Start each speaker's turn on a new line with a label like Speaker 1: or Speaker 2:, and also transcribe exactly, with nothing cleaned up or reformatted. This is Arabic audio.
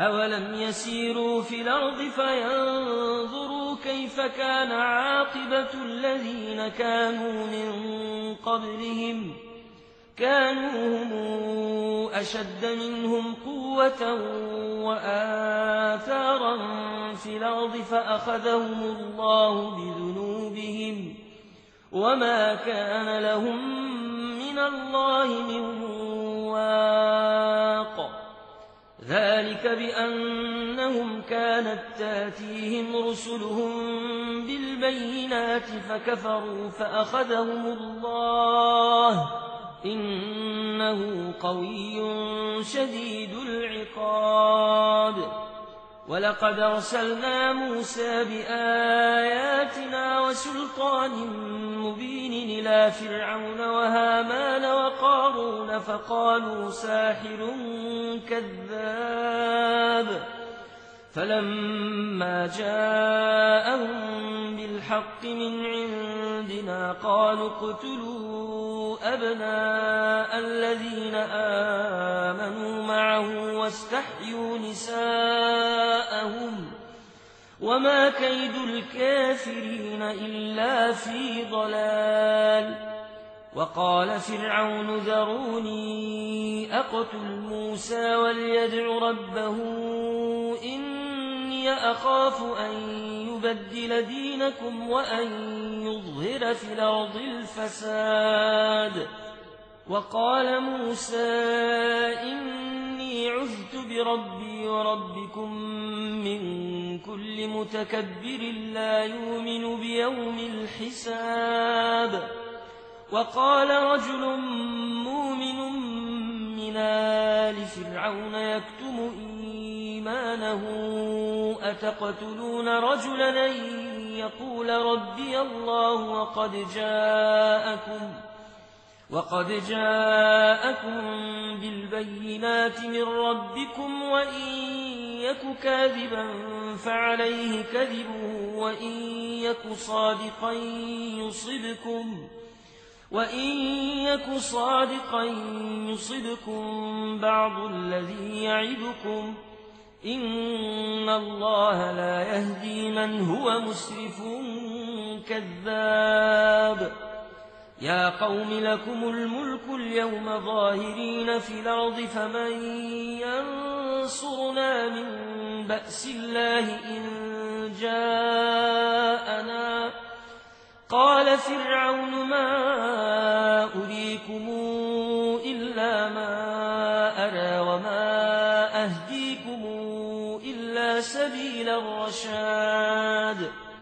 Speaker 1: أولم يسيروا في الأرض فينظروا كيف كان عاقبة الذين كانوا من قبلهم كانوا هم أشد منهم قوة وآثارا في الأرض فأخذهم الله بذنوبهم وما كان لهم من الله من واق ذلك بأنهم كانت تاتيهم رسلهم بالبينات فكفروا فأخذهم الله إنه قوي شديد العقاب ولقد أرسلنا موسى بآياتنا وسلطان مبين إلى فرعون وهامان وقارون فقالوا ساحر كذاب فلما جاءهم بالحق من عندنا قالوا اقتلوا أبناء الذين آمنوا معه واستحيوا نساءهم وما كيد الكافرين إلا في ضلال وقال فرعون ذروني أقتل موسى وليدع ربه إني أخاف أن يبدل دينكم وأن يظهر في الأرض الفساد وقال موسى إني عذت بربي وربكم من كل متكبر لا يؤمن بيوم الحساب وقال رجل مؤمن من آل فرعون يكتم إيمانه أتقتلون رجلا أن يقول ربي الله وقد جاءكم وقد جاءكم بالبينات من ربكم وإن يك كاذبا فعليه كذبه وإن يك صادقا يصبكم وإن يك صادقا يصبكم بعض الذي يعدكم إن الله لا يهدي من هو مسرف كذاب يا قوم لكم الملك اليوم ظاهرين في الأرض فمن ينصرنا من بأس الله إن جاءنا قال فرعون ما أريكم إلا ما أرى وما أهديكم إلا سبيل الرشاد